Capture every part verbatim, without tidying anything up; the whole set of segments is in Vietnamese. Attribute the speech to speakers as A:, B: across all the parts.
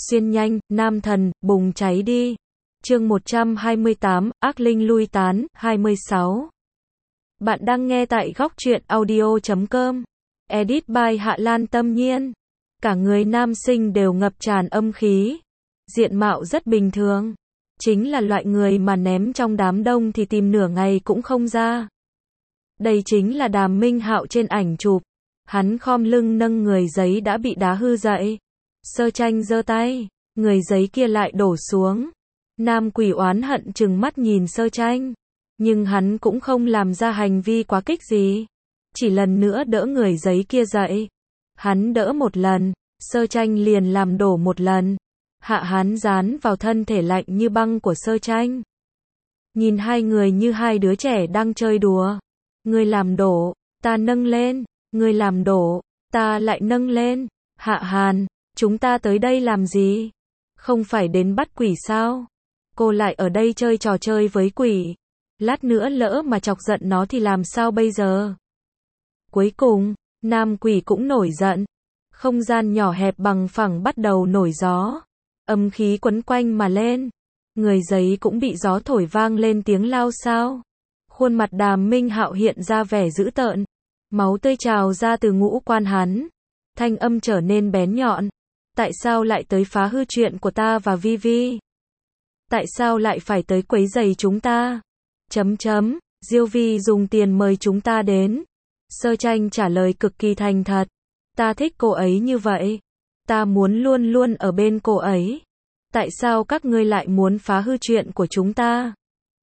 A: Xuyên nhanh, nam thần, bùng cháy đi. Chương một trăm hai mươi tám, ác linh lui tán, hai mươi sáu. Bạn đang nghe tại góc truyện audio chấm com. Edit by Hạ Lan Tâm Nhiên. Cả người nam sinh đều ngập tràn âm khí. Diện mạo rất bình thường. Chính là loại người mà ném trong đám đông thì tìm nửa ngày cũng không ra. Đây chính là Đàm Minh Hạo trên ảnh chụp. Hắn khom lưng nâng người giấy đã bị đá hư dậy. Sơ Tranh giơ tay, người giấy kia lại đổ xuống. Nam Quỷ oán hận trừng mắt nhìn Sơ Tranh, nhưng hắn cũng không làm ra hành vi quá kích gì, chỉ lần nữa đỡ người giấy kia dậy. Hắn đỡ một lần, Sơ Tranh liền làm đổ một lần. Hạ hắn dán vào thân thể lạnh như băng của Sơ Tranh. Nhìn hai người như hai đứa trẻ đang chơi đùa. Ngươi làm đổ, ta nâng lên, ngươi làm đổ, ta lại nâng lên. Hạ Hàn, chúng ta tới đây làm gì? Không phải đến bắt quỷ sao? Cô lại ở đây chơi trò chơi với quỷ. Lát nữa lỡ mà chọc giận nó thì làm sao bây giờ? Cuối cùng, nam quỷ cũng nổi giận. Không gian nhỏ hẹp bằng phẳng bắt đầu nổi gió. Âm khí quấn quanh mà lên. Người giấy cũng bị gió thổi vang lên tiếng lao xao. Khuôn mặt Đàm Minh Hạo hiện ra vẻ dữ tợn. Máu tươi trào ra từ ngũ quan hắn. Thanh âm trở nên bén nhọn. Tại sao lại tới phá hư chuyện của ta và Vi Vi? Tại sao lại phải tới quấy rầy chúng ta? Chấm chấm, Diêu Vi dùng tiền mời chúng ta đến. Sơ Tranh trả lời cực kỳ thành thật. Ta thích cô ấy như vậy. Ta muốn luôn luôn ở bên cô ấy. Tại sao các ngươi lại muốn phá hư chuyện của chúng ta?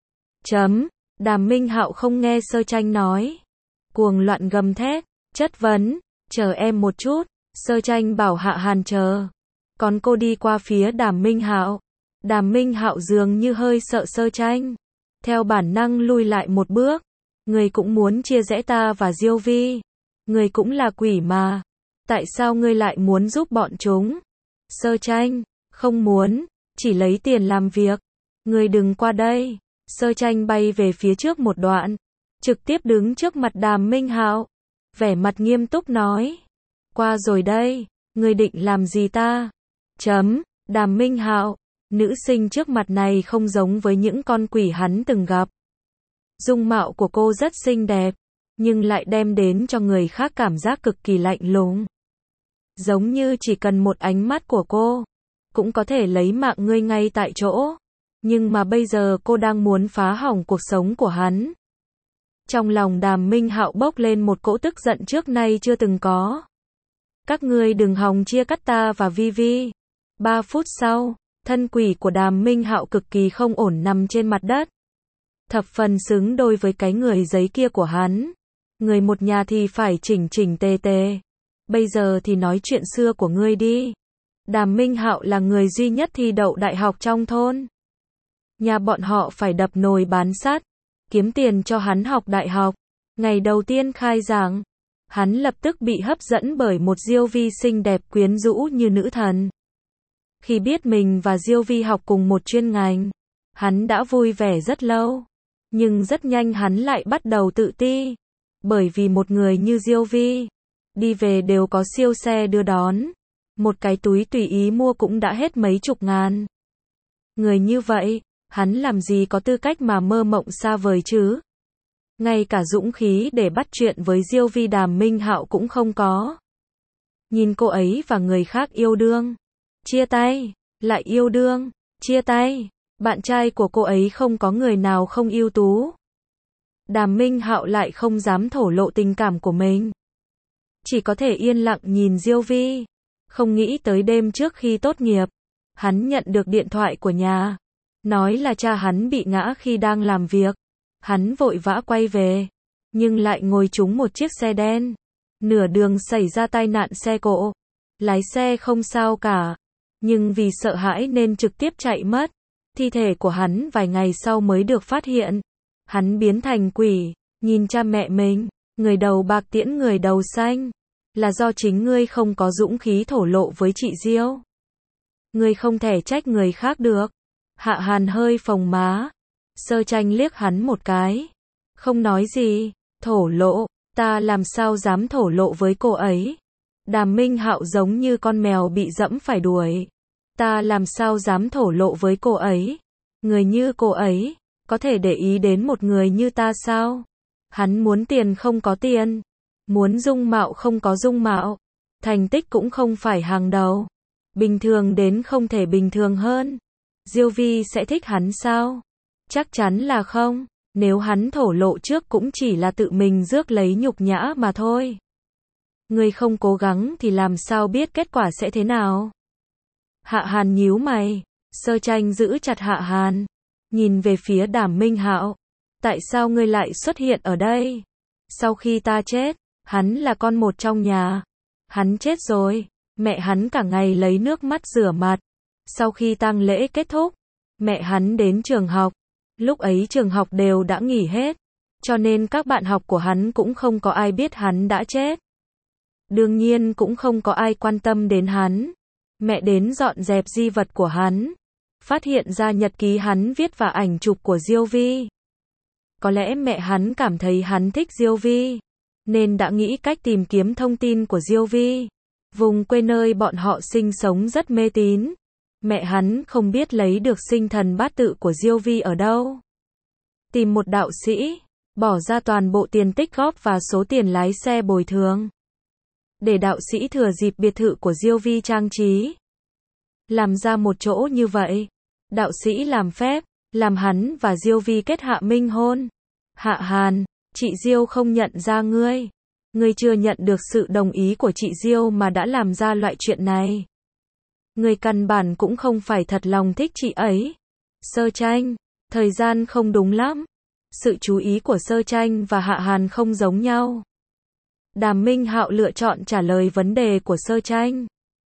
A: Chấm, Đàm Minh Hạo không nghe Sơ Tranh nói. Cuồng loạn gầm thét, chất vấn, chờ em một chút. Sơ Tranh bảo Hạ Hàn chờ. Còn cô đi qua phía Đàm Minh Hạo. Đàm Minh Hạo dường như hơi sợ Sơ Tranh. Theo bản năng lui lại một bước. Người cũng muốn chia rẽ ta và Diêu Vi. Người cũng là quỷ mà. Tại sao ngươi lại muốn giúp bọn chúng? Sơ Tranh, không muốn, chỉ lấy tiền làm việc. Ngươi đừng qua đây. Sơ Tranh bay về phía trước một đoạn. Trực tiếp đứng trước mặt Đàm Minh Hạo. Vẻ mặt nghiêm túc nói. Qua rồi đây, ngươi định làm gì ta? Chấm, Đàm Minh Hạo, nữ sinh trước mặt này không giống với những con quỷ hắn từng gặp. Dung mạo của cô rất xinh đẹp, nhưng lại đem đến cho người khác cảm giác cực kỳ lạnh lùng. Giống như chỉ cần một ánh mắt của cô, cũng có thể lấy mạng ngươi ngay tại chỗ. Nhưng mà bây giờ cô đang muốn phá hỏng cuộc sống của hắn. Trong lòng Đàm Minh Hạo bốc lên một cỗ tức giận trước nay chưa từng có. Các ngươi đừng hòng chia cắt ta và Vi Vi. Ba phút sau, thân quỷ của Đàm Minh Hạo cực kỳ không ổn nằm trên mặt đất. Thập phần xứng đôi với cái người giấy kia của hắn. Người một nhà thì phải chỉnh chỉnh tề tề. Bây giờ thì nói chuyện xưa của ngươi đi. Đàm Minh Hạo là người duy nhất thi đậu đại học trong thôn. Nhà bọn họ phải đập nồi bán sắt, kiếm tiền cho hắn học đại học. Ngày đầu tiên khai giảng, hắn lập tức bị hấp dẫn bởi một Diêu Vi xinh đẹp quyến rũ như nữ thần. Khi biết mình và Diêu Vi học cùng một chuyên ngành, hắn đã vui vẻ rất lâu. Nhưng rất nhanh hắn lại bắt đầu tự ti. Bởi vì một người như Diêu Vi, đi về đều có siêu xe đưa đón. Một cái túi tùy ý mua cũng đã hết mấy chục ngàn. Người như vậy, hắn làm gì có tư cách mà mơ mộng xa vời chứ? Ngay cả dũng khí để bắt chuyện với Diêu Vi Đàm Minh Hạo cũng không có. Nhìn cô ấy và người khác yêu đương. Chia tay, lại yêu đương, chia tay. Bạn trai của cô ấy không có người nào không ưu tú. Đàm Minh Hạo lại không dám thổ lộ tình cảm của mình. Chỉ có thể yên lặng nhìn Diêu Vi. Không nghĩ tới đêm trước khi tốt nghiệp, hắn nhận được điện thoại của nhà. Nói là cha hắn bị ngã khi đang làm việc. Hắn vội vã quay về, nhưng lại ngồi trúng một chiếc xe đen. Nửa đường xảy ra tai nạn xe cộ. Lái xe không sao cả, nhưng vì sợ hãi nên trực tiếp chạy mất. Thi thể của hắn vài ngày sau mới được phát hiện. Hắn biến thành quỷ, nhìn cha mẹ mình, người đầu bạc tiễn người đầu xanh. Là do chính ngươi không có dũng khí thổ lộ với chị Diêu. Ngươi không thể trách người khác được. Hạ Hàn hơi phồng má. Sơ Tranh liếc hắn một cái. Không nói gì. Thổ lộ, ta làm sao dám thổ lộ với cô ấy. Đàm Minh Hạo giống như con mèo bị dẫm phải đuổi. Ta làm sao dám thổ lộ với cô ấy? Người như cô ấy, có thể để ý đến một người như ta sao? Hắn muốn tiền không có tiền, muốn dung mạo không có dung mạo, thành tích cũng không phải hàng đầu, bình thường đến không thể bình thường hơn. Diêu Vi sẽ thích hắn sao? Chắc chắn là không, nếu hắn thổ lộ trước cũng chỉ là tự mình rước lấy nhục nhã mà thôi. Ngươi không cố gắng thì làm sao biết kết quả sẽ thế nào? Hạ Hàn nhíu mày, Sơ Tranh giữ chặt Hạ Hàn, nhìn về phía Đàm Minh Hạo. Tại sao ngươi lại xuất hiện ở đây? Sau khi ta chết, hắn là con một trong nhà. Hắn chết rồi, mẹ hắn cả ngày lấy nước mắt rửa mặt. Sau khi tang lễ kết thúc, mẹ hắn đến trường học. Lúc ấy trường học đều đã nghỉ hết, cho nên các bạn học của hắn cũng không có ai biết hắn đã chết. Đương nhiên cũng không có ai quan tâm đến hắn. Mẹ đến dọn dẹp di vật của hắn, phát hiện ra nhật ký hắn viết và ảnh chụp của Diêu Vi. Có lẽ mẹ hắn cảm thấy hắn thích Diêu Vi, nên đã nghĩ cách tìm kiếm thông tin của Diêu Vi. Vùng quê nơi bọn họ sinh sống rất mê tín. Mẹ hắn không biết lấy được sinh thần bát tự của Diêu Vi ở đâu. Tìm một đạo sĩ, bỏ ra toàn bộ tiền tích góp và số tiền lái xe bồi thường, để đạo sĩ thừa dịp biệt thự của Diêu Vi trang trí, làm ra một chỗ như vậy. Đạo sĩ làm phép, làm hắn và Diêu Vi kết hạ minh hôn. Hạ Hàn, chị Diêu không nhận ra ngươi. Ngươi chưa nhận được sự đồng ý của chị Diêu mà đã làm ra loại chuyện này. Ngươi căn bản cũng không phải thật lòng thích chị ấy. Sơ Tranh, thời gian không đúng lắm. Sự chú ý của Sơ Tranh và Hạ Hàn không giống nhau. Đàm Minh Hạo lựa chọn trả lời vấn đề của Sơ Tranh.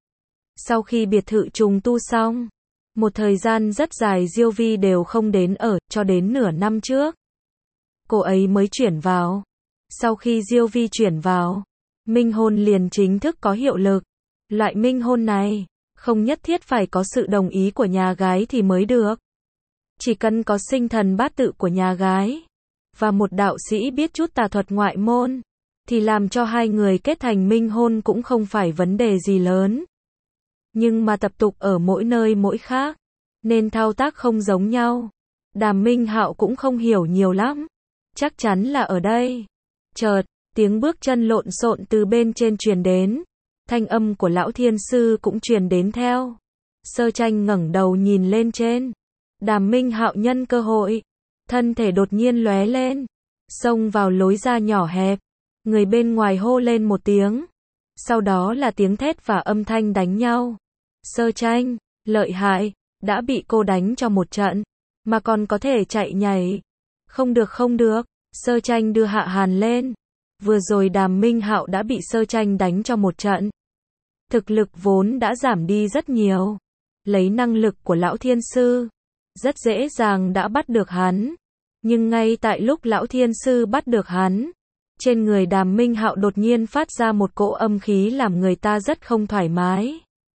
A: Sau khi biệt thự trùng tu xong, một thời gian rất dài Diêu Vi đều không đến ở, cho đến nửa năm trước. Cô ấy mới chuyển vào. Sau khi Diêu Vi chuyển vào, minh hôn liền chính thức có hiệu lực. Loại minh hôn này, không nhất thiết phải có sự đồng ý của nhà gái thì mới được. Chỉ cần có sinh thần bát tự của nhà gái, và một đạo sĩ biết chút tà thuật ngoại môn, thì làm cho hai người kết thành minh hôn cũng không phải vấn đề gì lớn. Nhưng mà tập tục ở mỗi nơi mỗi khác, nên thao tác không giống nhau. Đàm Minh Hạo cũng không hiểu nhiều lắm. Chắc chắn là ở đây. Chợt, tiếng bước chân lộn xộn từ bên trên truyền đến. Thanh âm của lão thiên sư cũng truyền đến theo. Sơ Tranh ngẩng đầu nhìn lên trên. Đàm Minh Hạo nhân cơ hội, thân thể đột nhiên lóe lên, xông vào lối ra nhỏ hẹp. Người bên ngoài hô lên một tiếng. Sau đó là tiếng thét và âm thanh đánh nhau. Sơ Tranh, lợi hại, đã bị cô đánh cho một trận, mà còn có thể chạy nhảy. Không được không được, Sơ Tranh đưa Hạ Hàn lên. Vừa rồi Đàm Minh Hạo đã bị Sơ Tranh đánh cho một trận. Thực lực vốn đã giảm đi rất nhiều. Lấy năng lực của lão thiên sư, rất dễ dàng đã bắt được hắn. Nhưng ngay tại lúc lão thiên sư bắt được hắn, trên người Đàm Minh Hạo đột nhiên phát ra một cỗ âm khí làm người ta rất không thoải mái.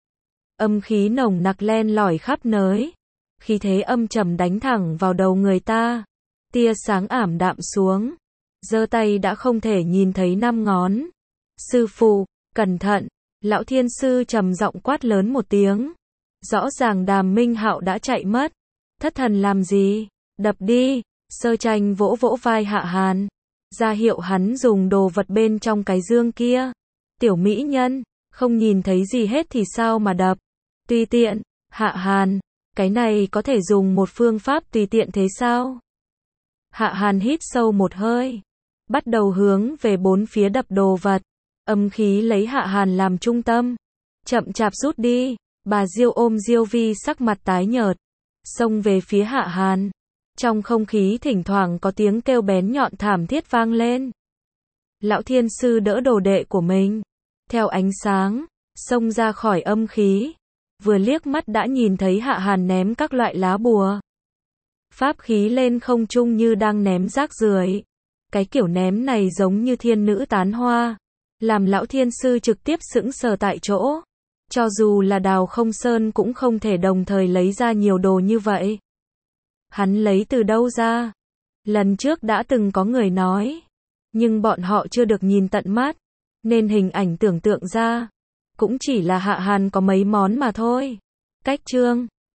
A: Âm khí nồng nặc len lỏi khắp nơi, khí thế âm trầm đánh thẳng vào đầu người ta. Tia sáng ảm đạm xuống, giơ tay đã không thể nhìn thấy năm ngón. Sư phụ, cẩn thận, lão thiên sư trầm giọng quát lớn một tiếng. Rõ ràng Đàm Minh Hạo đã chạy mất. Thất thần làm gì, đập đi. Sơ Tranh vỗ vỗ vai Hạ Hàn, ra hiệu hắn dùng đồ vật bên trong cái dương kia. Tiểu mỹ nhân, không nhìn thấy gì hết thì sao mà đập. Tùy tiện. Hạ Hàn, cái này có thể dùng một phương pháp tùy tiện thế sao? Hạ Hàn hít sâu một hơi, bắt đầu hướng về bốn phía đập đồ vật. Âm khí lấy Hạ Hàn làm trung tâm, chậm chạp rút đi. Bà Diêu ôm Diêu Vi sắc mặt tái nhợt, xông về phía Hạ Hàn. Trong không khí thỉnh thoảng có tiếng kêu bén nhọn thảm thiết vang lên. Lão thiên sư đỡ đồ đệ của mình, theo ánh sáng, xông ra khỏi âm khí. Vừa liếc mắt đã nhìn thấy Hạ Hàn ném các loại lá bùa, pháp khí lên không trung như đang ném rác rưởi. Cái kiểu ném này giống như thiên nữ tán hoa, làm lão thiên sư trực tiếp sững sờ tại chỗ. Cho dù là Đào Không Sơn cũng không thể đồng thời lấy ra nhiều đồ như vậy. Hắn lấy từ đâu ra? Lần trước đã từng có người nói, nhưng bọn họ chưa được nhìn tận mắt, nên hình ảnh tưởng tượng ra cũng chỉ là Hạ Hàn có mấy món mà thôi. Cách chương